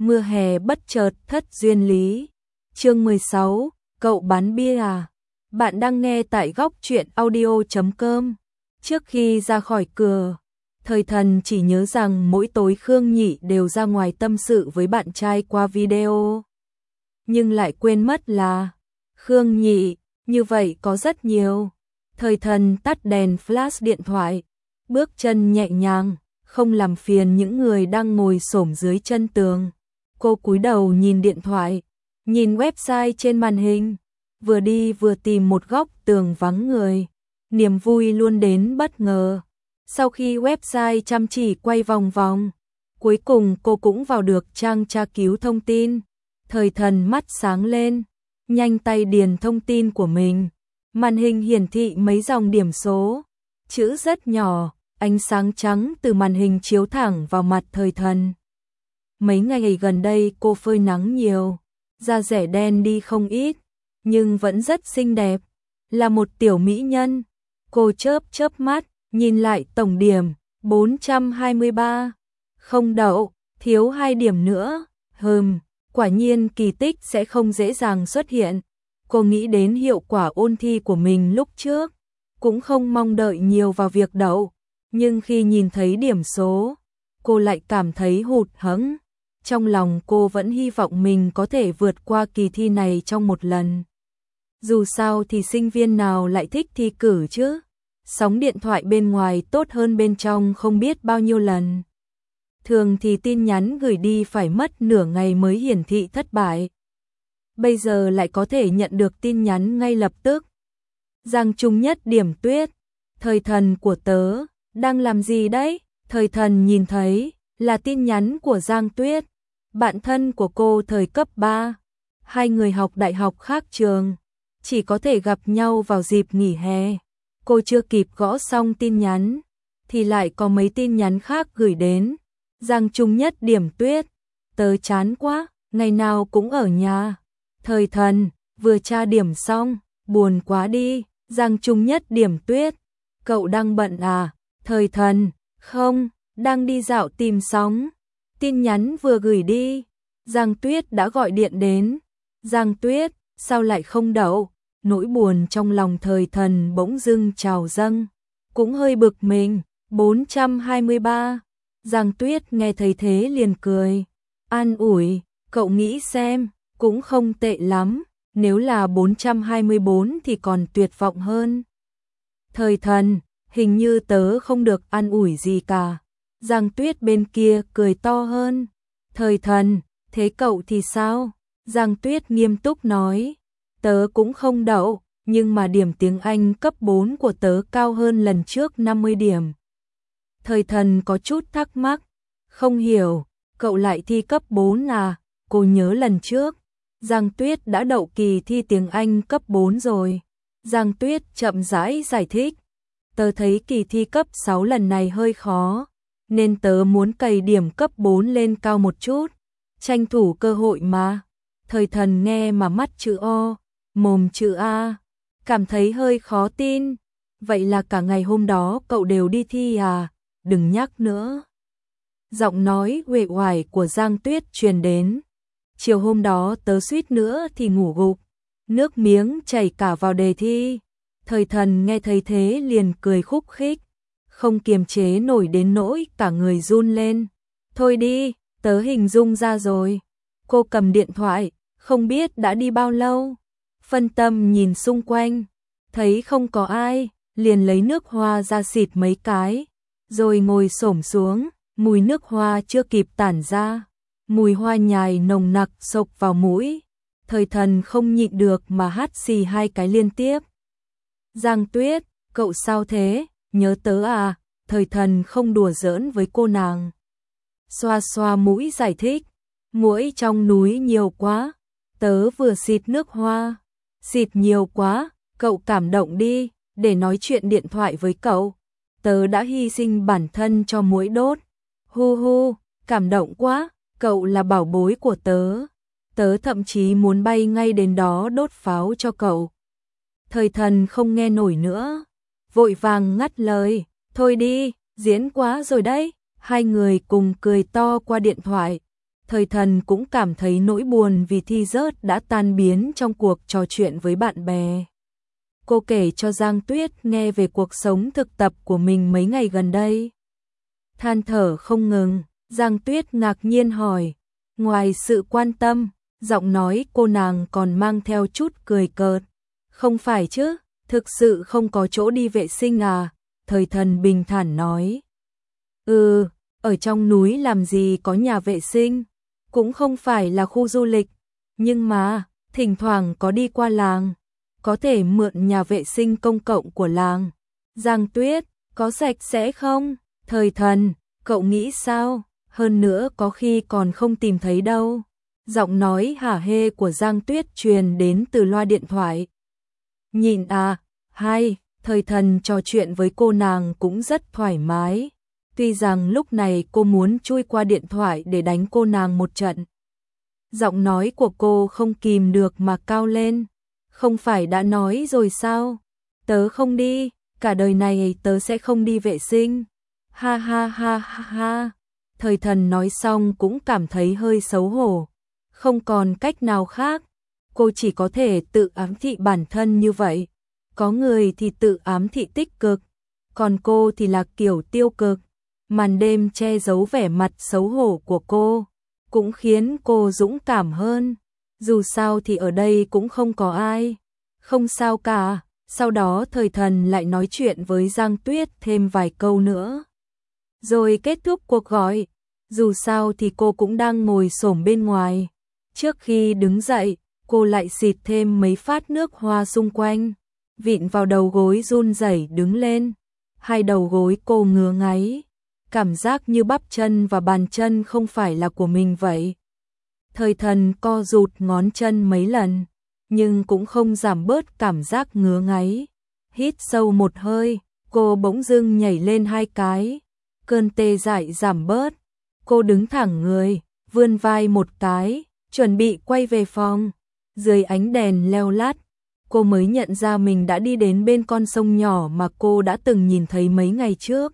Mưa hè bất chợt thất duyên lý. Chương 16, cậu bán bia à? Bạn đang nghe tại góc truyện audio.com. Trước khi ra khỏi cửa, Thời Thần chỉ nhớ rằng mỗi tối Khương Nhị đều ra ngoài tâm sự với bạn trai qua video. Nhưng lại quên mất là Khương Nhị, như vậy có rất nhiều. Thời Thần tắt đèn flash điện thoại, bước chân nhẹ nhàng, không làm phiền những người đang ngồi xổm dưới chân tường. Cô cúi đầu nhìn điện thoại, nhìn website trên màn hình, vừa đi vừa tìm một góc tường vắng người. Niềm vui luôn đến bất ngờ. Sau khi website chăm chỉ quay vòng vòng, cuối cùng cô cũng vào được trang tra cứu thông tin. Thời Thần mắt sáng lên, nhanh tay điền thông tin của mình. Màn hình hiển thị mấy dòng điểm số, chữ rất nhỏ, ánh sáng trắng từ màn hình chiếu thẳng vào mặt Thời Thần. Mấy ngày gần đây cô phơi nắng nhiều, da rẻ đen đi không ít, nhưng vẫn rất xinh đẹp, là một tiểu mỹ nhân. Cô chớp chớp mắt, nhìn lại tổng điểm, 423. Không đậu, thiếu 2 điểm nữa. Quả nhiên kỳ tích sẽ không dễ dàng xuất hiện. Cô nghĩ đến hiệu quả ôn thi của mình lúc trước, cũng không mong đợi nhiều vào việc đậu. Nhưng khi nhìn thấy điểm số, cô lại cảm thấy hụt hẫng. Trong lòng cô vẫn hy vọng mình có thể vượt qua kỳ thi này trong một lần. Dù sao thì sinh viên nào lại thích thi cử chứ? Sóng điện thoại bên ngoài tốt hơn bên trong không biết bao nhiêu lần. Thường thì tin nhắn gửi đi phải mất nửa ngày mới hiển thị thất bại. Bây giờ lại có thể nhận được tin nhắn ngay lập tức. Giang Trung Nhất điểm tuyết. Thời Thần của tớ, đang làm gì đấy? Thời Thần nhìn thấy là tin nhắn của Giang Tuyết, bạn thân của cô thời cấp 3. Hai người học đại học khác trường, chỉ có thể gặp nhau vào dịp nghỉ hè. Cô chưa kịp gõ xong tin nhắn, thì lại có mấy tin nhắn khác gửi đến. Giang Trung Nhất điểm tuyết, tớ chán quá, ngày nào cũng ở nhà. Thời Thần, vừa tra điểm xong, buồn quá đi. Giang Trung Nhất điểm tuyết, cậu đang bận à? Thời Thần, không, đang đi dạo tìm sóng. Tin nhắn vừa gửi đi, Giang Tuyết đã gọi điện đến. Giang Tuyết, sao lại không đậu? Nỗi buồn trong lòng Thời Thần bỗng dưng trào dâng, cũng hơi bực mình. 423. Giang Tuyết nghe thấy thế liền cười, an ủi, cậu nghĩ xem, cũng không tệ lắm, nếu là 424 thì còn tuyệt vọng hơn. Thời Thần, hình như tớ không được an ủi gì cả. Giang Tuyết bên kia cười to hơn. Thời Thần, thế cậu thì sao? Giang Tuyết nghiêm túc nói, tớ cũng không đậu, nhưng mà điểm tiếng Anh cấp 4 của tớ cao hơn lần trước 50 điểm. Thời Thần có chút thắc mắc, không hiểu, cậu lại thi cấp 4 à? Cô nhớ lần trước, Giang Tuyết đã đậu kỳ thi tiếng Anh cấp 4 rồi. Giang Tuyết chậm rãi giải thích, tớ thấy kỳ thi cấp 6 lần này hơi khó, nên tớ muốn cày điểm cấp 4 lên cao một chút, tranh thủ cơ hội mà. Thời Thần nghe mà mắt chữ O, mồm chữ A, cảm thấy hơi khó tin. Vậy là cả ngày hôm đó cậu đều đi thi à? Đừng nhắc nữa. Giọng nói uể oải của Giang Tuyết truyền đến. Chiều hôm đó tớ suýt nữa thì ngủ gục, nước miếng chảy cả vào đề thi. Thời Thần nghe thấy thế liền cười khúc khích, không kiềm chế nổi đến nỗi cả người run lên. Thôi đi, tớ hình dung ra rồi. Cô cầm điện thoại, không biết đã đi bao lâu. Phân tâm nhìn xung quanh, thấy không có ai, liền lấy nước hoa ra xịt mấy cái, rồi ngồi xổm xuống, mùi nước hoa chưa kịp tản ra. Mùi hoa nhài nồng nặc xộc vào mũi. Thời Thần không nhịn được mà hắt xì 2 cái liên tiếp. Giang Tuyết, cậu sao thế? Nhớ tớ à? Thời Thần không đùa giỡn với cô nàng. Xoa xoa mũi giải thích, muỗi trong núi nhiều quá, tớ vừa xịt nước hoa. Xịt nhiều quá, cậu cảm động đi, để nói chuyện điện thoại với cậu. Tớ đã hy sinh bản thân cho muỗi đốt. Hu hu, cảm động quá, cậu là bảo bối của tớ. Tớ thậm chí muốn bay ngay đến đó đốt pháo cho cậu. Thời Thần không nghe nổi nữa, vội vàng ngắt lời, thôi đi, diễn quá rồi đấy. Hai người cùng cười to qua điện thoại. Thời Thần cũng cảm thấy nỗi buồn vì thi rớt đã tan biến trong cuộc trò chuyện với bạn bè. Cô kể cho Giang Tuyết nghe về cuộc sống thực tập của mình mấy ngày gần đây. Than thở không ngừng, Giang Tuyết ngạc nhiên hỏi, ngoài sự quan tâm, giọng nói cô nàng còn mang theo chút cười cợt. Không phải chứ, thực sự không có chỗ đi vệ sinh à? Thời Thần bình thản nói. Ở trong núi làm gì có nhà vệ sinh, cũng không phải là khu du lịch, nhưng mà, thỉnh thoảng có đi qua làng, có thể mượn nhà vệ sinh công cộng của làng. Giang Tuyết, có sạch sẽ không? Thời Thần, cậu nghĩ sao? Hơn nữa có khi còn không tìm thấy đâu. Giọng nói hả hê của Giang Tuyết truyền đến từ loa điện thoại. Nhìn à, Thời Thần trò chuyện với cô nàng cũng rất thoải mái. Tuy rằng lúc này cô muốn chui qua điện thoại để đánh cô nàng một trận. Giọng nói của cô không kìm được mà cao lên. Không phải đã nói rồi sao? Tớ không đi, cả đời này tớ sẽ không đi vệ sinh. Ha ha ha ha ha. Thời Thần nói xong cũng cảm thấy hơi xấu hổ. Không còn cách nào khác. Cô chỉ có thể tự ám thị bản thân như vậy. Có người thì tự ám thị tích cực, còn cô thì là kiểu tiêu cực. Màn đêm che giấu vẻ mặt xấu hổ của cô, cũng khiến cô dũng cảm hơn. Dù sao thì ở đây cũng không có ai. Không sao cả. Sau đó Thời Thần lại nói chuyện với Giang Tuyết thêm vài câu nữa. Rồi kết thúc cuộc gọi. Dù sao thì cô cũng đang ngồi xổm bên ngoài. Trước khi đứng dậy, cô lại xịt thêm mấy phát nước hoa xung quanh. Vịn vào đầu gối run rẩy đứng lên. Hai đầu gối cô ngứa ngáy. Cảm giác như bắp chân và bàn chân không phải là của mình vậy. Thời Thần co rụt ngón chân mấy lần, nhưng cũng không giảm bớt cảm giác ngứa ngáy. Hít sâu một hơi, cô bỗng dưng nhảy lên 2 cái. Cơn tê dại giảm bớt. Cô đứng thẳng người, vươn vai một cái, chuẩn bị quay về phòng. Dưới ánh đèn leo lát, cô mới nhận ra mình đã đi đến bên con sông nhỏ mà cô đã từng nhìn thấy mấy ngày trước.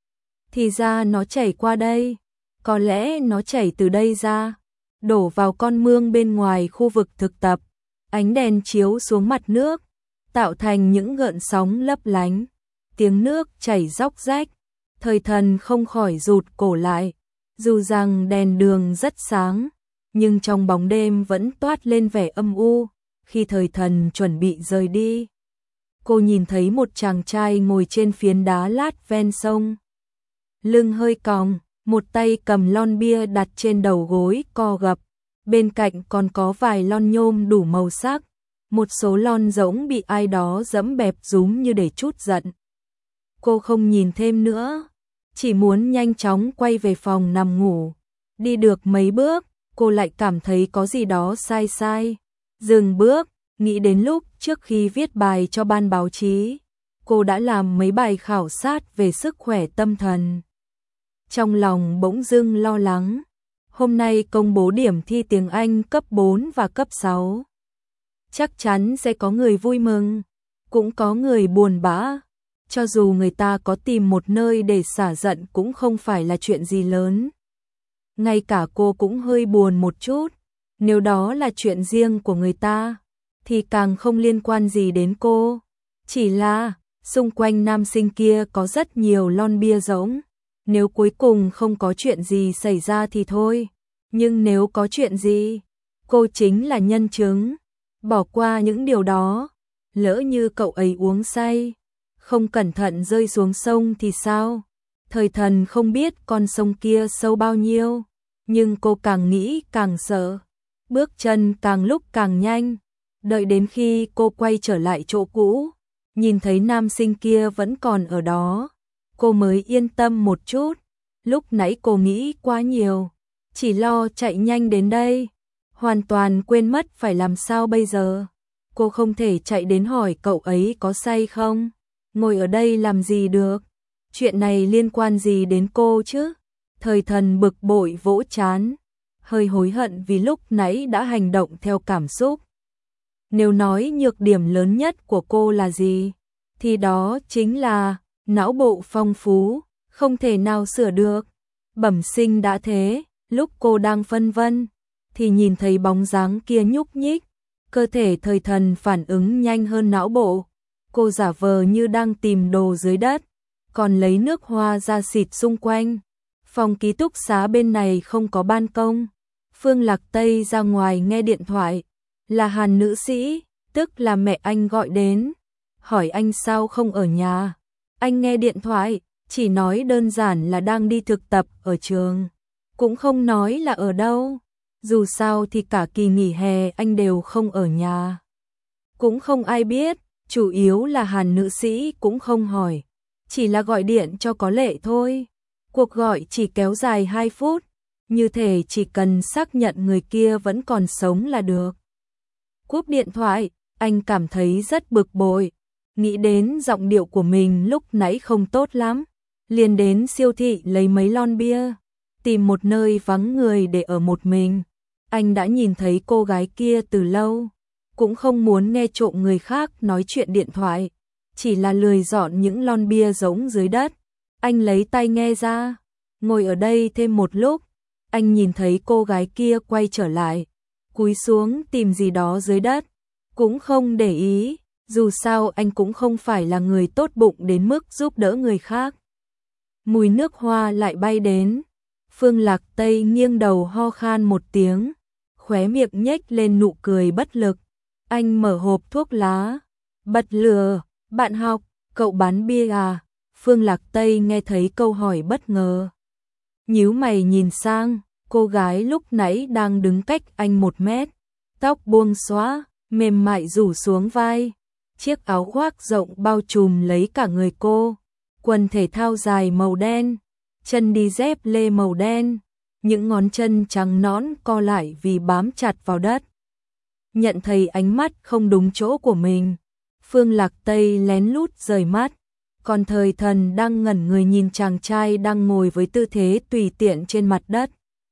Thì ra nó chảy qua đây, có lẽ nó chảy từ đây ra, đổ vào con mương bên ngoài khu vực thực tập. Ánh đèn chiếu xuống mặt nước, tạo thành những gợn sóng lấp lánh, tiếng nước chảy róc rách. Thời Thần không khỏi rụt cổ lại, dù rằng đèn đường rất sáng, nhưng trong bóng đêm vẫn toát lên vẻ âm u. Khi Thời Thần chuẩn bị rời đi, cô nhìn thấy một chàng trai ngồi trên phiến đá lát ven sông. Lưng hơi còng, một tay cầm lon bia đặt trên đầu gối co gập, bên cạnh còn có vài lon nhôm đủ màu sắc, một số lon rỗng bị ai đó giẫm bẹp rúm như để trút giận. Cô không nhìn thêm nữa, chỉ muốn nhanh chóng quay về phòng nằm ngủ. Đi được mấy bước, cô lại cảm thấy có gì đó sai sai. Dừng bước, nghĩ đến lúc trước khi viết bài cho ban báo chí, cô đã làm mấy bài khảo sát về sức khỏe tâm thần. Trong lòng bỗng dưng lo lắng. Hôm nay công bố điểm thi tiếng Anh cấp 4 và cấp 6. Chắc chắn sẽ có người vui mừng, cũng có người buồn bã. Cho dù người ta có tìm một nơi để xả giận cũng không phải là chuyện gì lớn. Ngay cả cô cũng hơi buồn một chút. Nếu đó là chuyện riêng của người ta, thì càng không liên quan gì đến cô. Chỉ là, xung quanh nam sinh kia có rất nhiều lon bia rỗng. Nếu cuối cùng không có chuyện gì xảy ra thì thôi. Nhưng nếu có chuyện gì, cô chính là nhân chứng. Bỏ qua những điều đó. Lỡ như cậu ấy uống say, không cẩn thận rơi xuống sông thì sao? Thời Thần không biết con sông kia sâu bao nhiêu, nhưng cô càng nghĩ càng sợ. Bước chân càng lúc càng nhanh. Đợi đến khi cô quay trở lại chỗ cũ, nhìn thấy nam sinh kia vẫn còn ở đó, cô mới yên tâm một chút. Lúc nãy cô nghĩ quá nhiều, chỉ lo chạy nhanh đến đây, hoàn toàn quên mất phải làm sao bây giờ. Cô không thể chạy đến hỏi cậu ấy có say không, ngồi ở đây làm gì được, chuyện này liên quan gì đến cô chứ. Thời Thần bực bội vỗ trán, hơi hối hận vì lúc nãy đã hành động theo cảm xúc. Nếu nói nhược điểm lớn nhất của cô là gì, thì đó chính là não bộ phong phú, không thể nào sửa được. Bẩm sinh đã thế, Lúc cô đang phân vân, thì nhìn thấy bóng dáng kia nhúc nhích, cơ thể Thời Thần phản ứng nhanh hơn não bộ. Cô giả vờ như đang tìm đồ dưới đất, còn lấy nước hoa ra xịt xung quanh. Phòng ký túc xá bên này không có ban công. Phương Lạc Tây ra ngoài nghe điện thoại, là Hàn nữ sĩ, tức là mẹ anh gọi đến, hỏi anh sao không ở nhà. Anh nghe điện thoại, chỉ nói đơn giản là đang đi thực tập ở trường, cũng không nói là ở đâu. Dù sao thì cả kỳ nghỉ hè anh đều không ở nhà. Cũng không ai biết, chủ yếu là Hàn nữ sĩ cũng không hỏi, chỉ là gọi điện cho có lệ thôi. Cuộc gọi chỉ kéo dài 2 phút, như thể chỉ cần xác nhận người kia vẫn còn sống là được. Cúp điện thoại, anh cảm thấy rất bực bội, nghĩ đến giọng điệu của mình lúc nãy không tốt lắm, liền đến siêu thị lấy mấy lon bia, tìm một nơi vắng người để ở một mình. Anh đã nhìn thấy cô gái kia từ lâu, cũng không muốn nghe trộm người khác nói chuyện điện thoại, chỉ là lười dọn những lon bia rỗng dưới đất. Anh lấy tai nghe ra, ngồi ở đây thêm một lúc, anh nhìn thấy cô gái kia quay trở lại, cúi xuống tìm gì đó dưới đất, cũng không để ý, dù sao anh cũng không phải là người tốt bụng đến mức giúp đỡ người khác. Mùi nước hoa lại bay đến, Phương Lạc Tây nghiêng đầu ho khan một tiếng, khóe miệng nhếch lên nụ cười bất lực. Anh mở hộp thuốc lá, bật lửa, bạn học, cậu bán bia à? Phương Lạc Tây nghe thấy câu hỏi bất ngờ, nhíu mày nhìn sang, cô gái lúc nãy đang đứng cách anh 1 mét, tóc buông xõa, mềm mại rủ xuống vai, chiếc áo khoác rộng bao trùm lấy cả người cô, quần thể thao dài màu đen, chân đi dép lê màu đen, những ngón chân trắng nõn co lại vì bám chặt vào đất. Nhận thấy ánh mắt không đúng chỗ của mình, Phương Lạc Tây lén lút rời mắt, còn Thời Thần đang ngẩn người nhìn chàng trai đang ngồi với tư thế tùy tiện trên mặt đất.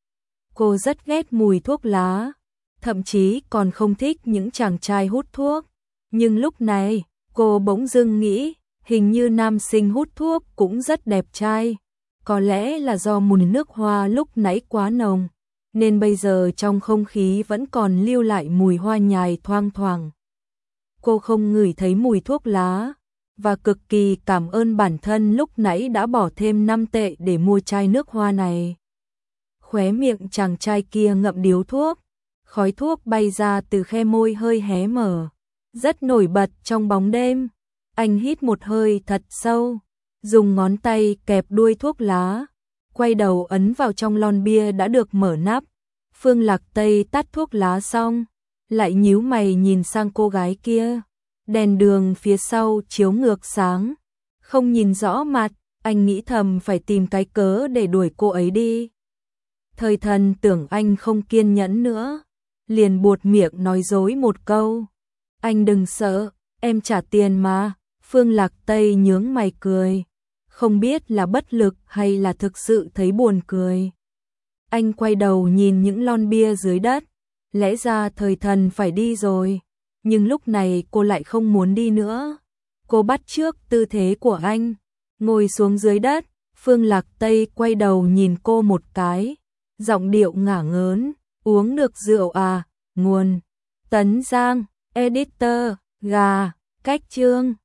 Cô rất ghét mùi thuốc lá, thậm chí còn không thích những chàng trai hút thuốc, nhưng lúc này, cô bỗng dưng nghĩ, hình như nam sinh hút thuốc cũng rất đẹp trai. Có lẽ là do mùi nước hoa lúc nãy quá nồng, nên bây giờ trong không khí vẫn còn lưu lại mùi hoa nhài thoang thoảng. Cô không ngửi thấy mùi thuốc lá, và cực kỳ cảm ơn bản thân lúc nãy đã bỏ thêm 5 tệ để mua chai nước hoa này. Khóe miệng chàng trai kia ngậm điếu thuốc, khói thuốc bay ra từ khe môi hơi hé mở, rất nổi bật trong bóng đêm. Anh hít một hơi thật sâu, dùng ngón tay kẹp đuôi thuốc lá, quay đầu ấn vào trong lon bia đã được mở nắp. Phương Lạc Tây tắt thuốc lá xong, lại nhíu mày nhìn sang cô gái kia. Đèn đường phía sau chiếu ngược sáng, không nhìn rõ mặt, anh nghĩ thầm phải tìm cái cớ để đuổi cô ấy đi. Thời Thần tưởng anh không kiên nhẫn nữa, liền buột miệng nói dối một câu. Anh đừng sợ, em trả tiền mà. Phương Lạc Tây nhướng mày cười, không biết là bất lực hay là thực sự thấy buồn cười. Anh quay đầu nhìn những lon bia dưới đất, lẽ ra Thời Thần phải đi rồi, nhưng lúc này cô lại không muốn đi nữa. Cô bắt chước tư thế của anh, ngồi xuống dưới đất. Phương Lạc Tây quay đầu nhìn cô một cái, giọng điệu ngả ngớn, uống được rượu à? Nguồn Tấn Giang, editor, gà, cách chương.